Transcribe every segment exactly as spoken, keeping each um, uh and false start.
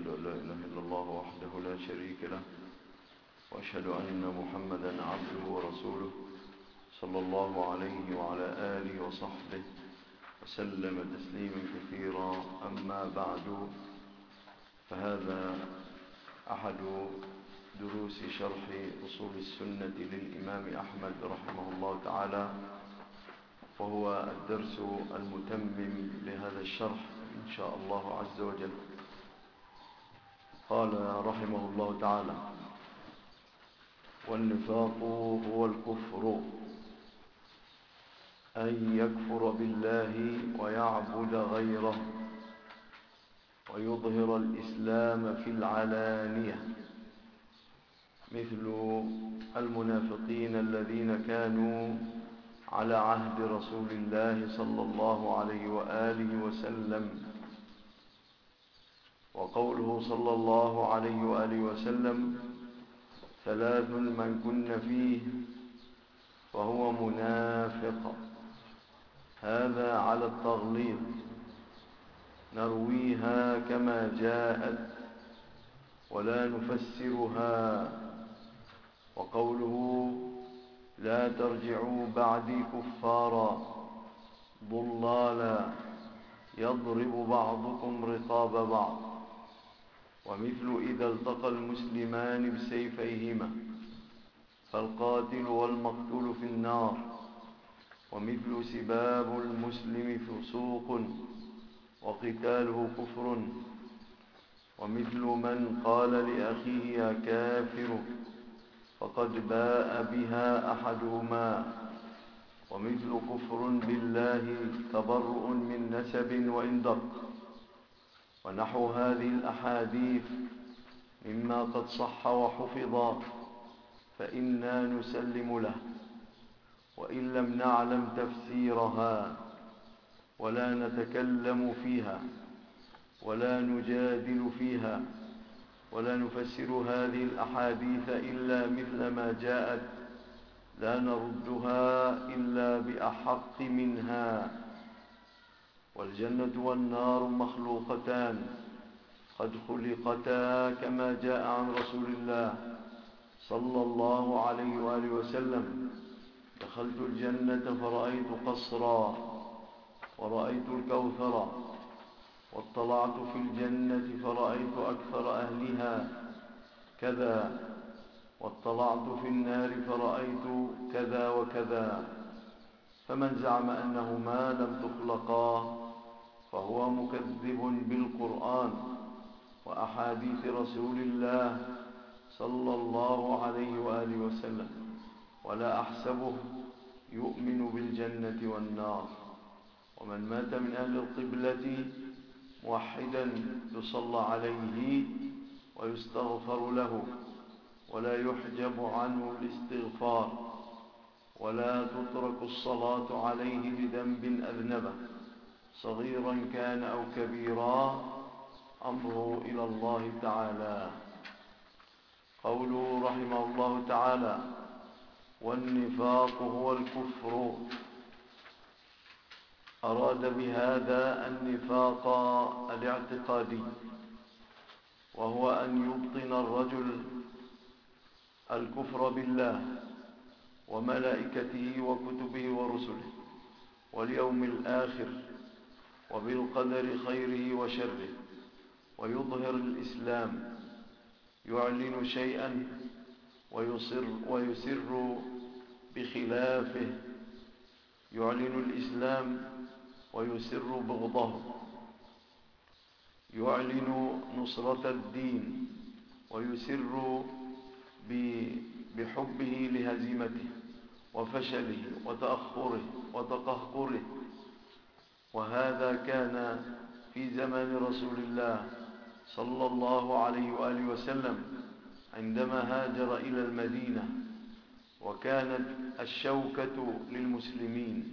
أن لا إله إلا الله وحده لا شريك له وأشهد أن محمدا عبده ورسوله صلى الله عليه وعلى آله وصحبه وسلم تسليما كثيرا. أما بعد، فهذا أحد دروس شرح أصول السنة للإمام أحمد رحمه الله تعالى، وهو الدرس المتمم لهذا الشرح إن شاء الله عز وجل. قال رحمه الله تعالى: والنفاق هو الكفر، أن يكفر بالله ويعبد غيره ويظهر الإسلام في العلانية، مثل المنافقين الذين كانوا على عهد رسول الله صلى الله عليه وآله وسلم. وقوله صلى الله عليه وآله وسلم: ثلاث من كن فيه فهو منافق. هذا على التغليظ، نرويها كما جاءت ولا نفسرها. وقوله: لا ترجعوا بعدي كفارا ضلالا يضرب بعضكم رقاب بعض. ومثل إذا التقى المسلمان بسيفيهما فالقاتل والمقتول في النار. ومثل سباب المسلم فسوق وقتاله كفر. ومثل من قال لأخيه يا كافر فقد باء بها أحدهما. ومثل كفر بالله تبرؤ من نسب وإن دق. ونحو هذه الأحاديث مما قد صح وحفظ فإنا نسلم له، وإن لم نعلم تفسيرها ولا نتكلم فيها ولا نجادل فيها ولا نفسر هذه الأحاديث إلا مثل ما جاءت، لا نردها إلا بأحق منها. والجنة والنار مخلوقتان قد خلقتا كما جاء عن رسول الله صلى الله عليه وآله وسلم: دخلت الجنة فرأيت قصرا ورأيت الكوثر، واطلعت في الجنة فرأيت أكثر أهلها كذا، واطلعت في النار فرأيت كذا وكذا. فمن زعم أنهما لم تخلقا فهو مكذب بالقرآن وأحاديث رسول الله صلى الله عليه وآله وسلم، ولا أحسبه يؤمن بالجنة والنار. ومن مات من أهل القبلة موحدا يصلى عليه ويستغفر له ولا يحجب عنه الاستغفار، ولا تترك الصلاة عليه بذنب أذنبه صغيرا كان أو كبيرا، أمره إلى الله تعالى. قوله رحمه الله تعالى: والنفاق هو الكفر، أراد بهذا النفاق الاعتقادي، وهو أن يبطن الرجل الكفر بالله وملائكته وكتبه ورسله واليوم الآخر وبالقدر خيره وشره، ويظهر الإسلام، يعلن شيئا ويسر, ويسر بخلافه، يعلن الإسلام ويسر بغضه، يعلن نصرة الدين ويسر بحبه لهزيمته وفشله وتأخره وتقهقره. وهذا كان في زمن رسول الله صلى الله عليه وآله وسلم عندما هاجر إلى المدينة، وكانت الشوكة للمسلمين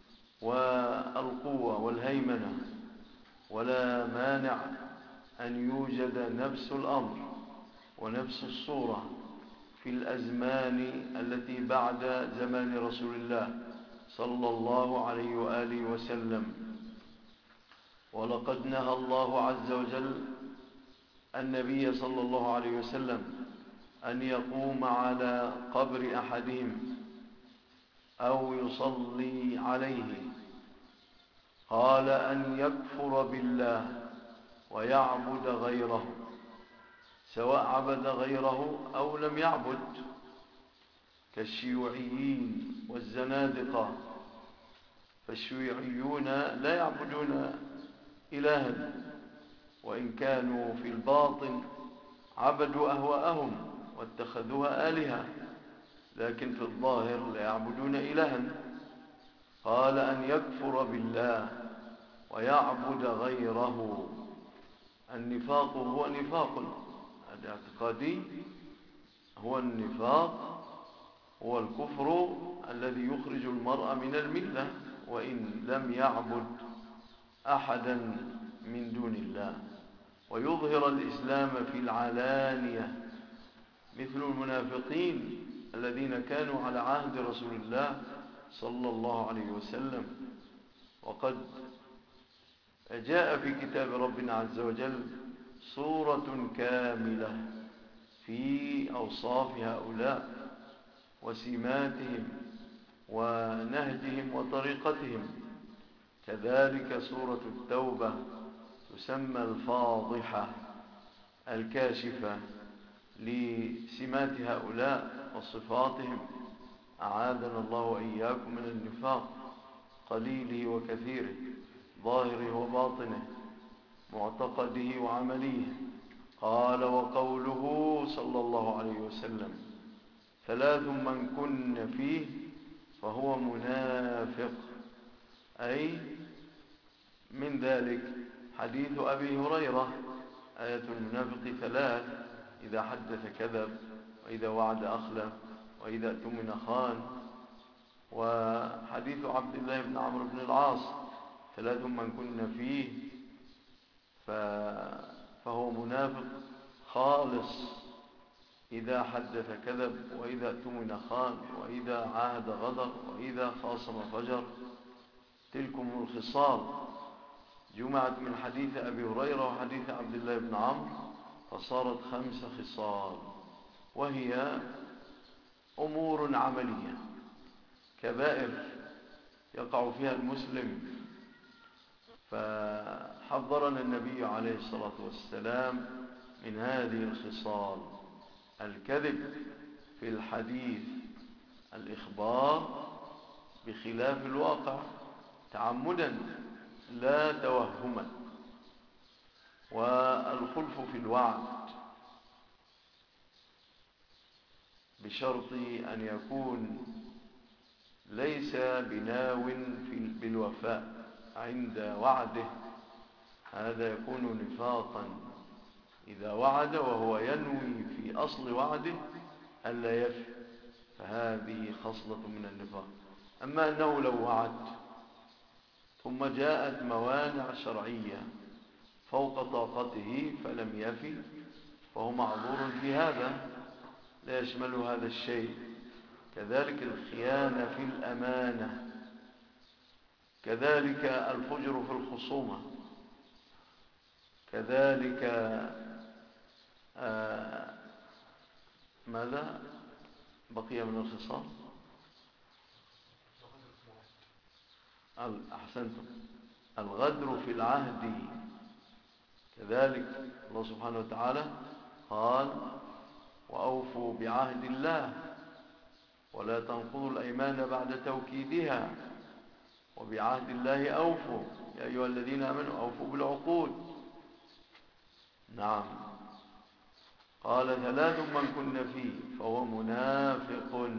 والقوة والهيمنة، ولا مانع أن يوجد نفس الأمر ونفس الصورة في الأزمان التي بعد زمان رسول الله صلى الله عليه وآله وسلم. ولقد نهى الله عز وجل النبي صلى الله عليه وسلم أن يقوم على قبر أحدهم أو يصلي عليه، قال أن يكفر بالله ويعبد غيره، سواء عبد غيره أو لم يعبد، كالشيوعيين والزنادقة. فالشيوعيون لا يعبدون إلها، وإن كانوا في الباطن عبدوا أهواءهم واتخذوها آلهة، لكن في الظاهر لا يعبدون إلها. قال أن يكفر بالله ويعبد غيره. النفاق هو نفاق الاعتقادي، هو النفاق، هو الكفر الذي يخرج المرء من الملة وإن لم يعبد أحدا من دون الله، ويظهر الإسلام في العلانية، مثل المنافقين الذين كانوا على عهد رسول الله صلى الله عليه وسلم. وقد جاء في كتاب ربنا عز وجل سورة كاملة في أوصاف هؤلاء وسماتهم ونهجهم وطريقتهم. كذلك سورة التوبة تسمى الفاضحة الكاشفة لسمات هؤلاء وصفاتهم. أعاذنا الله وإياكم من النفاق، قليله وكثيره، ظاهره وباطنه، معتقده وعمليه. قال: وقوله صلى الله عليه وسلم: ثلاث من كن فيه فهو منافق. أي من ذلك حديث أبي هريرة: آية المنافق ثلاث: إذا حدث كذب، وإذا وعد أخلف، وإذا اؤتمن خان. وحديث عبد الله بن عمرو بن العاص: ثلاث من كن فيه فهو منافق خالص: إذا حدث كذب، وإذا اؤتمن خان، وإذا عاهد غدر، وإذا خاصم فجر. تلكم الخصال جمعت من حديث أبي هريرة وحديث عبد الله بن عمرو، فصارت خمس خصال، وهي أمور عملية، كبائر يقع فيها المسلم. فحذرنا النبي عليه الصلاة والسلام من هذه الخصال: الكذب في الحديث، الإخبار بخلاف الواقع تعمدا لا توهما، والخلف في الوعد بشرط أن يكون ليس بناو بالوفاء عند وعده، هذا يكون نفاقا. إذا وعد وهو ينوي في أصل وعده ألا يفي، فهذه خصلة من النفاق. أما أنه لو وعد ثم جاءت موانع شرعية فوق طاقته فلم يفي، فهو معذور في هذا، لا يشمل هذا الشيء. كذلك الخيانة في الأمانة، كذلك الفجر في الخصومة، كذلك آه ماذا بقي من الخصال؟ أحسنتم، الغدر في العهد. كذلك الله سبحانه وتعالى قال: وأوفوا بعهد الله ولا تنقضوا الأيمان بعد توكيدها وبعهد الله أوفوا يا أيها الذين آمنوا أوفوا بالعقود. نعم. قال: ثلاث من كن فيه فهو منافق.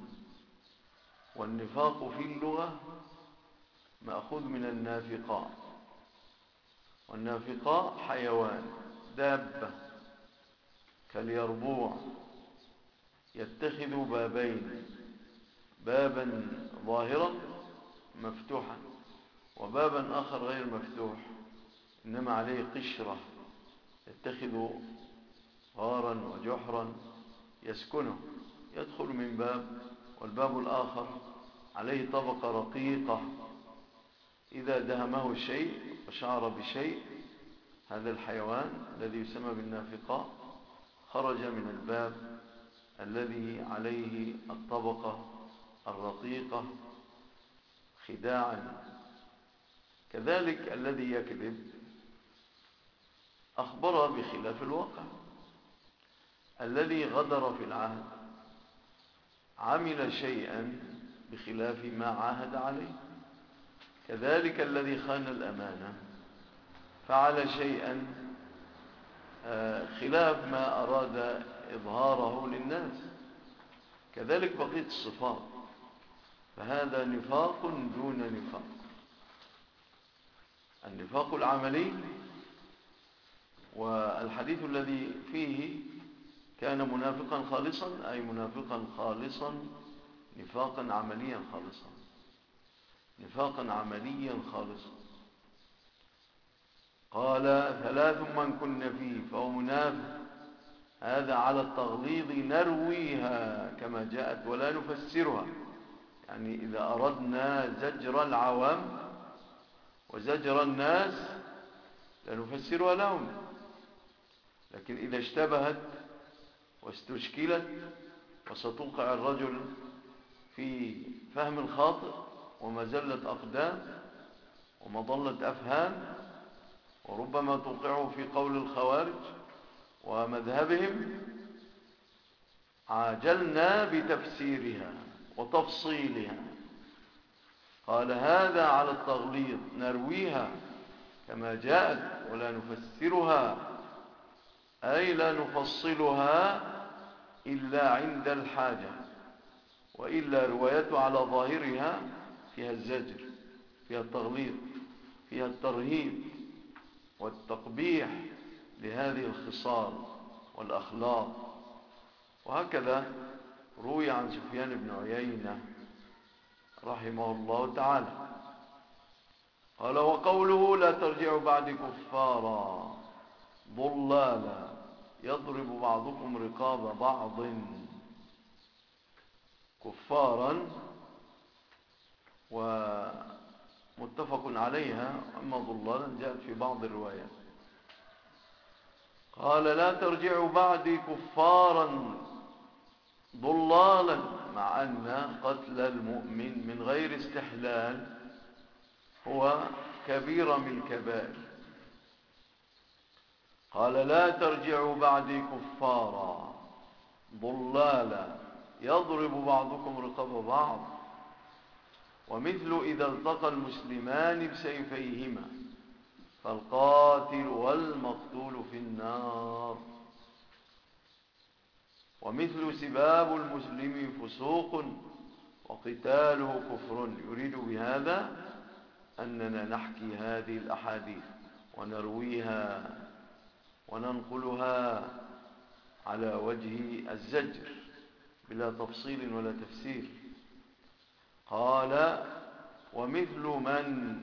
والنفاق في اللغة مأخوذ من النافقاء، والنافقاء حيوان دابة كاليربوع، يتخذ بابين: بابا ظاهرا مفتوحا، وبابا آخر غير مفتوح إنما عليه قشرة، يتخذ غارا وجحرا يسكنه، يدخل من باب، والباب الآخر عليه طبقة رقيقة، إذا دهمه شيء وشعر بشيء هذا الحيوان الذي يسمى بالنافقاء خرج من الباب الذي عليه الطبقة الرقيقة خداعا. كذلك الذي يكذب أخبر بخلاف الواقع. الذي غدر في العهد عمل شيئا بخلاف ما عاهد عليه. كذلك الذي خان الأمانة فعل شيئا خلاف ما أراد إظهاره للناس. كذلك بقية الصفات، فهذا نفاق دون نفاق. النفاق العملي، والحديث الذي فيه كان منافقا خالصا أي منافقا خالصا نفاقا عمليا خالصا، نفاقا عمليا خالصا. قال ثلاث من كن فيه فهو منافق. هذا على التغليظ نرويها كما جاءت ولا نفسرها. يعني إذا أردنا زجر العوام وزجر الناس لنفسرها لهم، لكن إذا اشتبهت واستشكلت وستوقع الرجل في فهم خاطئ ومزلة أقدام ومضلة أفهام، وربما توقعه في قول الخوارج ومذهبهم، عاجلنا بتفسيرها وتفصيلها. قال هذا على التغليظ نرويها كما جاءت ولا نفسرها، أي لا نفصلها إلا عند الحاجة، وإلا روايته على ظاهرها فيها الزجر، فيها التغليظ، فيها الترهيب والتقبيح لهذه الخصال والأخلاق. وهكذا روي عن سفيان بن عيينة رحمه الله تعالى قال وقوله لا ترجعوا بعد كفارا ضلالا يضرب بعضكم رقاب بعض. كفارا ومتفق عليها، أما ضلالا جاءت في بعض الروايات. قال لا ترجعوا بعد كفارا ضلالا، مع أن قتل المؤمن من غير استحلال هو كبيرة من الكبائر. قال لا ترجعوا بعد كفارا ضلالا يضرب بعضكم رقاب بعض، ومثل إذا التقى المسلمان بسيفيهما فالقاتل والمقتول في النار. ومثل سباب المسلم فسوق وقتاله كفر. يريد بهذا أننا نحكي هذه الأحاديث ونرويها وننقلها على وجه الزجر بلا تفصيل ولا تفسير. قال ومثل من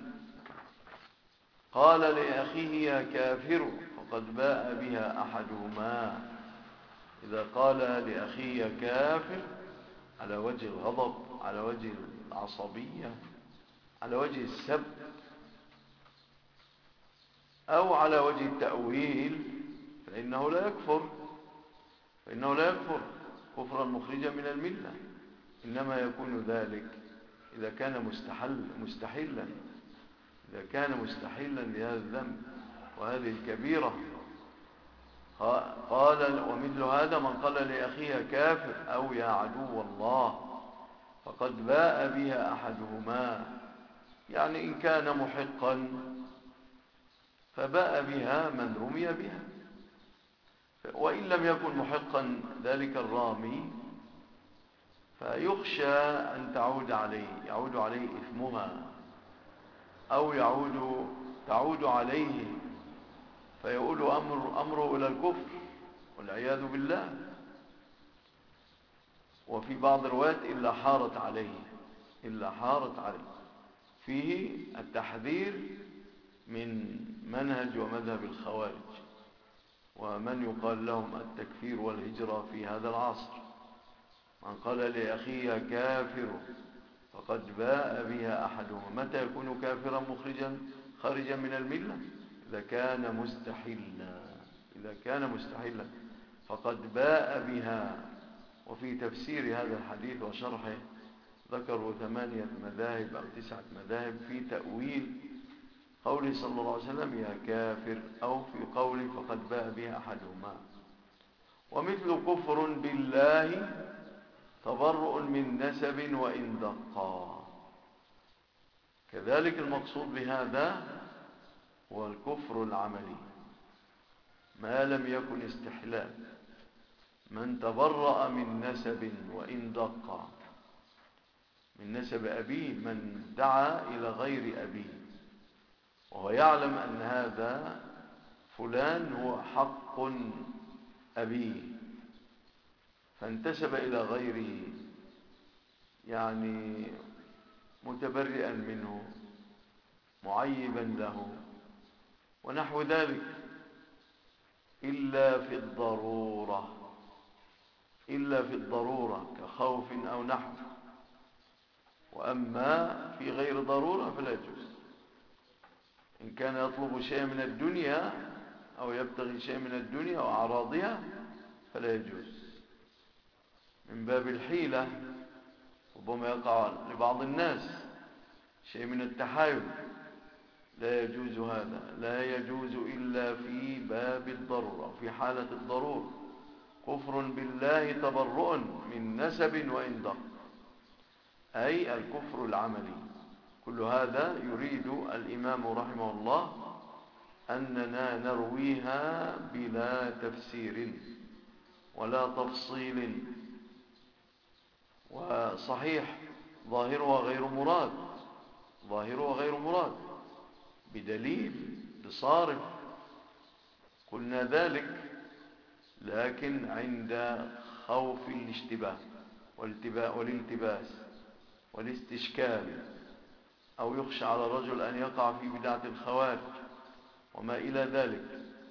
قال لأخيه يا كافر فقد باء بها أحدهما. إذا قال لأخيه يا كافر على وجه الغضب، على وجه العصبية، على وجه السب، أو على وجه التأويل، فإنه لا يكفر، فإنه لا يكفر كفرا مخرجا من الملة. إنما يكون ذلك إذا كان مستحل مستحلا إذا كان مستحلا لهذا الذنب وهذه الكبيرة. قال ومثل هذا من قال لأخيه كافر أو يا عدو الله فقد باء بها أحدهما، يعني إن كان محقا فباء بها من رمي بها، وإن لم يكن محقا ذلك الرامي فيخشى أن تعود عليه يعود عليه إثمها، أو يعود تعود عليه فيقول أمر أمره إلى الكفر والعياذ بالله. وفي بعض الروايات إلا حارت عليه إلا حارت عليه فيه التحذير من منهج ومذهب الخوارج ومن يقال لهم التكفير والهجرة في هذا العصر. من قال لأخيه كافر فقد باء بها أحدهم. متى يكون كافرا مخرجا خارجا من الملة؟ إذا كان مستحلا إذا كان مستحلا فقد باء بها. وفي تفسير هذا الحديث وشرحه ذكروا ثمانية مذاهب أو تسعة مذاهب في تأويل قوله صلى الله عليه وسلم يا كافر، أو في قوله فقد باء بها أحدهما. ومثل كفر بالله تبرؤ من نسب وإن دقا. كذلك المقصود بهذا هو الكفر العملي ما لم يكن استحلال. من تبرأ من نسب وإن دقا، من نسب أبيه، من دعا إلى غير أبيه وهو يعلم أن هذا فلان هو حق أبيه فانتسب إلى غيره، يعني متبرئا منه معيبا له ونحو ذلك، إلا في الضرورة إلا في الضرورة كخوف أو نحو. وأما في غير ضرورة فلا يجوز. إن كان يطلب شيء من الدنيا أو يبتغي شيء من الدنيا وأعراضها فلا يجوز، من باب الحيلة. ربما يقع لبعض الناس شيء من التحايل، لا يجوز هذا، لا يجوز إلا في باب الضرورة، في حالة الضرورة. كفر بالله تبرؤ من نسب وإن دق، أي الكفر العملي. كل هذا يريد الإمام رحمه الله أننا نرويها بلا تفسير ولا تفصيل. وصحيح ظاهرها غير مراد، ظاهرها غير مراد بدليل بصارف، قلنا ذلك. لكن عند خوف الاشتباه والالتباس والاستشكال، أو يخشى على الرجل أن يقع في بدعة الخوارج وما إلى ذلك،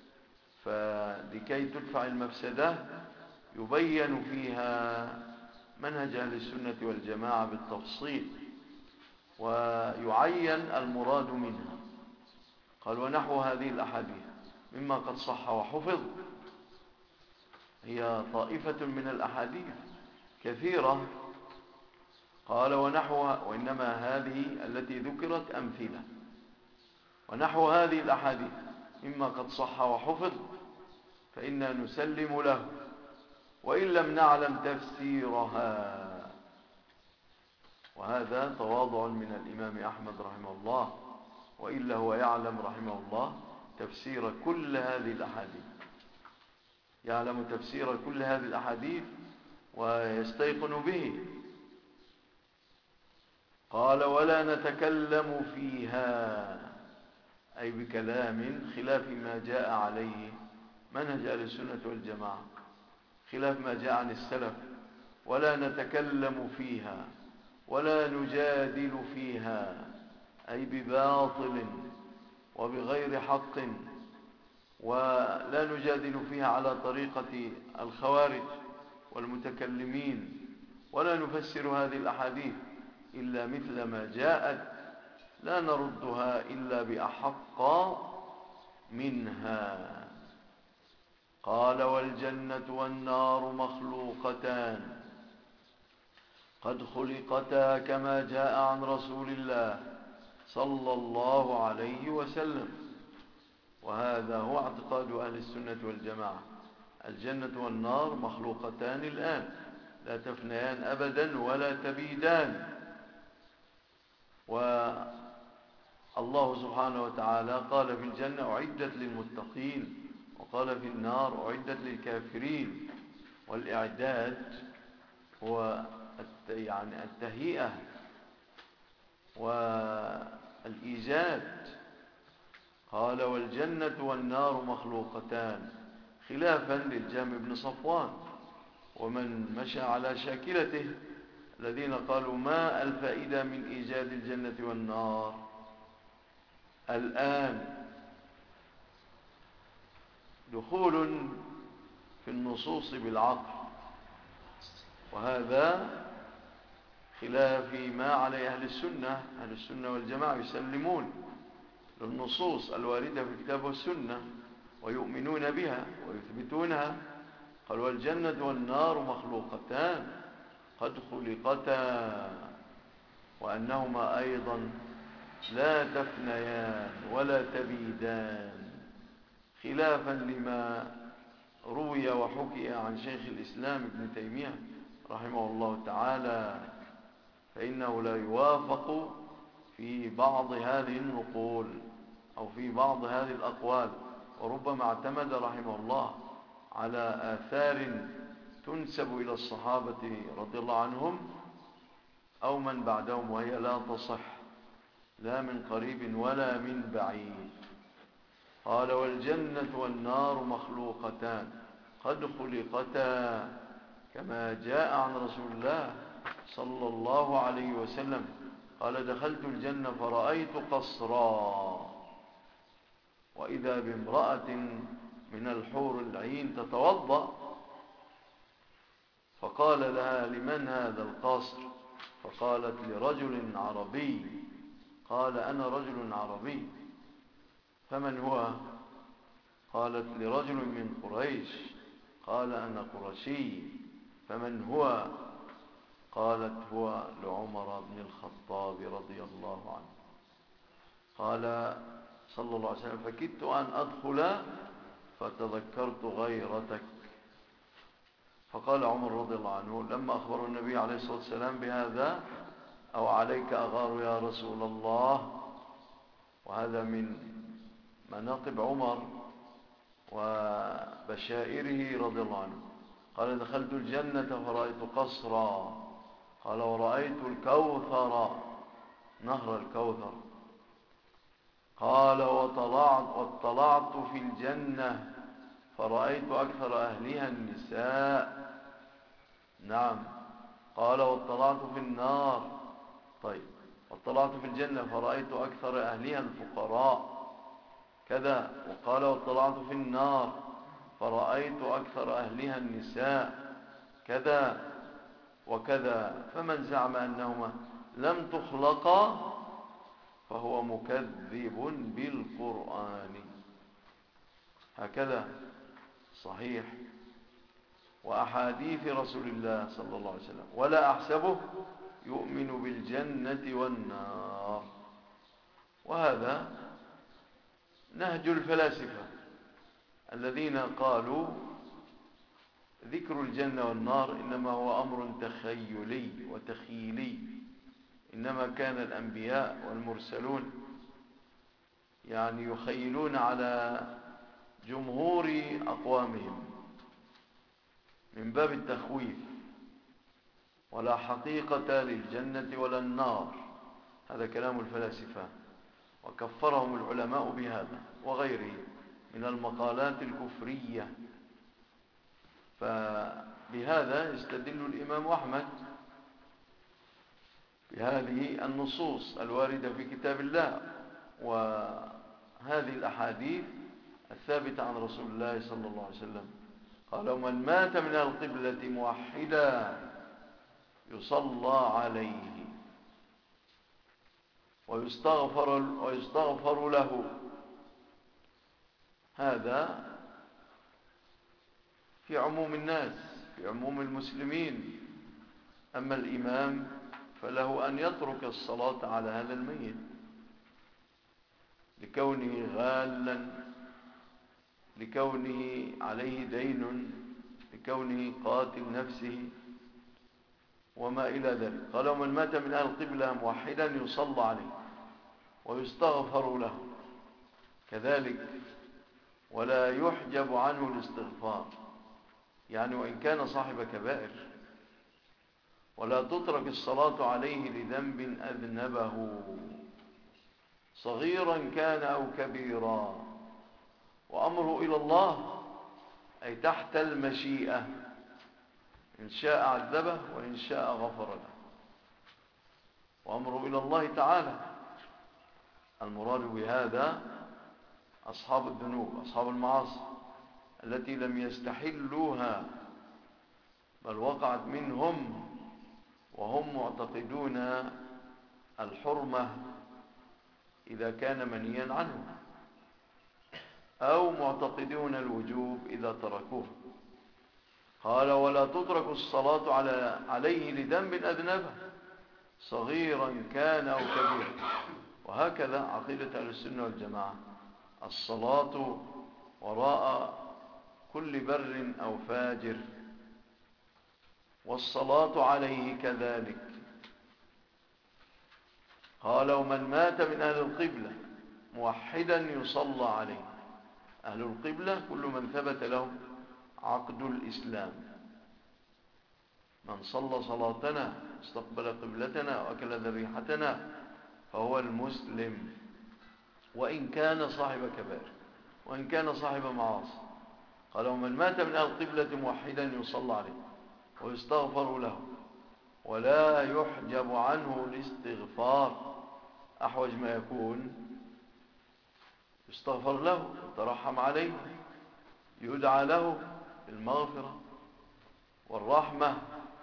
فلكي تدفع المفسدة يبين فيها منهج أهل السنة والجماعة بالتفصيل ويعين المراد منها. قال ونحو هذه الأحاديث مما قد صح وحفظ، هي طائفة من الأحاديث كثيرة. قال ونحوها، وإنما هذه التي ذكرت أمثلة. ونحو هذه الأحاديث مما قد صح وحفظ فإنا نسلم له وإن لم نعلم تفسيرها. وهذا تواضع من الإمام أحمد رحمه الله، وإلا هو يعلم رحمه الله تفسير كل هذه الأحاديث، يعلم تفسير كل هذه الأحاديث ويستيقن به. قال ولا نتكلم فيها، أي بكلام خلاف ما جاء عليه منهج أهل السنة والجماعة، خلاف ما جاء عن السلف. ولا نتكلم فيها ولا نجادل فيها، أي بباطل وبغير حق، ولا نجادل فيها على طريقة الخوارج والمتكلمين، ولا نفسر هذه الأحاديث إلا مثل ما جاءت، لا نردها إلا بأحق منها. قال والجنة والنار مخلوقتان قد خلقتا كما جاء عن رسول الله صلى الله عليه وسلم. وهذا هو اعتقاد أهل السنة والجماعة، الجنة والنار مخلوقتان الآن، لا تفنيان أبدا ولا تبيدان. والله سبحانه وتعالى قال في الجنة أعدت للمتقين، وقال في النار أعدت للكافرين. والإعداد هو يعني التهيئة والإيجاد. قال والجنة والنار مخلوقتان، خلافا للجهم بن صفوان ومن مشى على شاكلته الذين قالوا ما الفائدة من إيجاد الجنة والنار الآن؟ دخول في النصوص بالعقل، وهذا خلاف ما عليه أهل السنة. أهل السنة والجماعة يسلمون للنصوص الواردة في الكتاب والسنة ويؤمنون بها ويثبتونها. قال والجنة والنار مخلوقتان قد خلقتا، وأنهما أيضا لا تفنيان ولا تبيدان، خلافا لما روي وحكي عن شيخ الإسلام ابن تيمية رحمه الله تعالى، فإنه لا يوافق في بعض هذه النقول أو في بعض هذه الأقوال، وربما اعتمد رحمه الله على آثار تنسب إلى الصحابة رضي الله عنهم أو من بعدهم، وهي لا تصح لا من قريب ولا من بعيد. قال والجنة والنار مخلوقتان قد خلقتا، كما جاء عن رسول الله صلى الله عليه وسلم قال دخلت الجنة فرأيت قصرا وإذا بامرأة من الحور العين تتوضأ، فقال لها لمن هذا القصر؟ فقالت لرجل عربي. قال أنا رجل عربي. فمن هو؟ قالت لرجل من قريش. قال أنا قرشي. فمن هو؟ قالت هو لعمر بن الخطاب رضي الله عنه. قال صلى الله عليه وسلم فكدت أن أدخل فتذكرت غيرتك. فقال عمر رضي الله عنه لما أخبر النبي عليه الصلاة والسلام بهذا أو عليك أغار يا رسول الله. وهذا من مناقب عمر وبشائره رضي الله عنه. قال دخلت الجنة فرأيت قصرا. قال ورأيت الكوثر نهر الكوثر. قال وطلعت, واطلعت في الجنة فرأيت أكثر أهلها النساء. نعم. قال واطلعت في النار. طيب واطلعت في الجنة فرأيت أكثر أهلها الفقراء كذا. وقال واطلعت في النار فرأيت أكثر أهلها النساء كذا وكذا. فمن زعم أنهما لم تخلقا فهو مكذب بالقرآن. هكذا صحيح وأحاديث رسول الله صلى الله عليه وسلم. ولا أحسبه يؤمن بالجنة والنار. وهذا نهج الفلاسفة الذين قالوا ذكر الجنة والنار إنما هو أمر تخيلي وتخيلي، إنما كان الأنبياء والمرسلون يعني يخيلون على جمهور أقوامهم من باب التخويف، ولا حقيقة للجنة ولا النار. هذا كلام الفلاسفة، وكفرهم العلماء بهذا وغيره من المقالات الكفرية. فبهذا يستدل الإمام أحمد بهذه النصوص الواردة في كتاب الله وهذه الأحاديث الثابتة عن رسول الله صلى الله عليه وسلم. قال ومن مات من القبلة موحدا يصلى عليه ويستغفر, ويستغفر له. هذا في عموم الناس، في عموم المسلمين. أما الإمام فله أن يترك الصلاة على هذا الميت لكونه غالا، لكونه عليه دين، لكونه قاتل نفسه وما إلى ذلك. قال ومن مات من أهل القبلة موحدا يصلى عليه ويستغفر له كذلك، ولا يحجب عنه الاستغفار، يعني وإن كان صاحب كبائر، ولا تترك الصلاة عليه لذنب أذنبه صغيرا كان أو كبيرا، وأمره إلى الله أي تحت المشيئة، إن شاء عذبه وإن شاء غفر له. وأمره إلى الله تعالى. المراد بهذا أصحاب الذنوب، أصحاب المعاصي التي لم يستحلوها بل وقعت منهم وهم معتقدون الحرمة إذا كان منهيا عنه، أو معتقدون الوجوب إذا تركوه. قال ولا تترك الصلاة على عليه لذنب أذنبه صغيرا كان أو كبيرا. وهكذا عقيدة أهل السنة والجماعة، الصلاة وراء كل بر أو فاجر، والصلاة عليه كذلك. قال ومن مات من أهل القبلة موحدا يصلى عليه. أهل القبلة كل من ثبت له عقد الإسلام، من صلى صلاتنا استقبل قبلتنا وأكل ذبيحتنا فهو المسلم، وإن كان صاحب كبائر وإن كان صاحب معاصي. قال ومن مات من أهل القبلة موحدا يصلى عليه ويستغفر له ولا يحجب عنه الاستغفار، أحوج ما يكون يستغفر له يترحم عليه، يدعى له بالمغفرة والرحمة.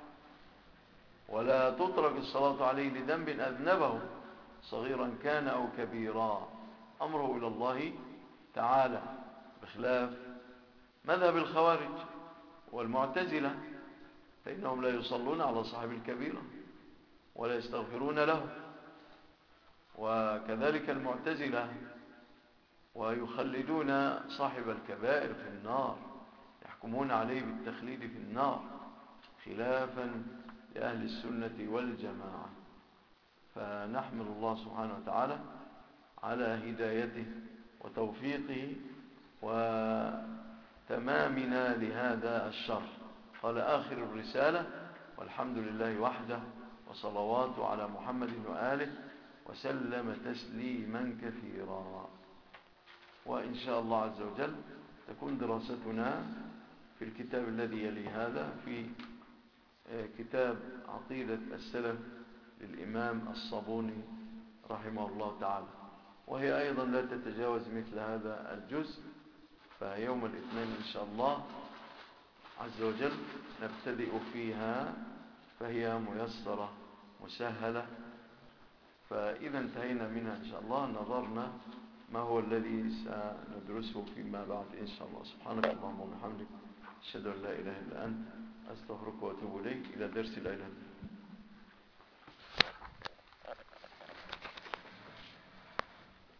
ولا تترك الصلاة عليه لذنب أذنبه صغيرا كان أو كبيرا، أمره إلى الله تعالى، بخلاف مذهب الخوارج والمعتزلة، فإنهم لا يصلون على صاحب الكبيرة ولا يستغفرون له. وكذلك المعتزلة، ويخلدون صاحب الكبائر في النار، يحكمون عليه بالتخليد في النار، خلافا لأهل السنة والجماعة. فنحمد الله سبحانه وتعالى على هدايته وتوفيقه وتمامنا لهذا الشرح. قال آخر الرسالة والحمد لله وحده وصلوات على محمد وآله وسلم تسليما كثيرا. وإن شاء الله عز وجل تكون دراستنا في الكتاب الذي يلي هذا، في كتاب عقيدة السلف للإمام الصابوني رحمه الله تعالى، وهي أيضا لا تتجاوز مثل هذا الجزء. فيوم الاثنين إن شاء الله عز وجل نبتدئ فيها، فهي ميسرة مسهلة. فإذا انتهينا منها إن شاء الله نظرنا ما هو الذي سندرسه فيما بعد إن شاء الله. سبحانك اللهم وبحمدك أشهد أن لا إله إلا أنت أستغفرك وأتوب إليك. إلى درس العلم.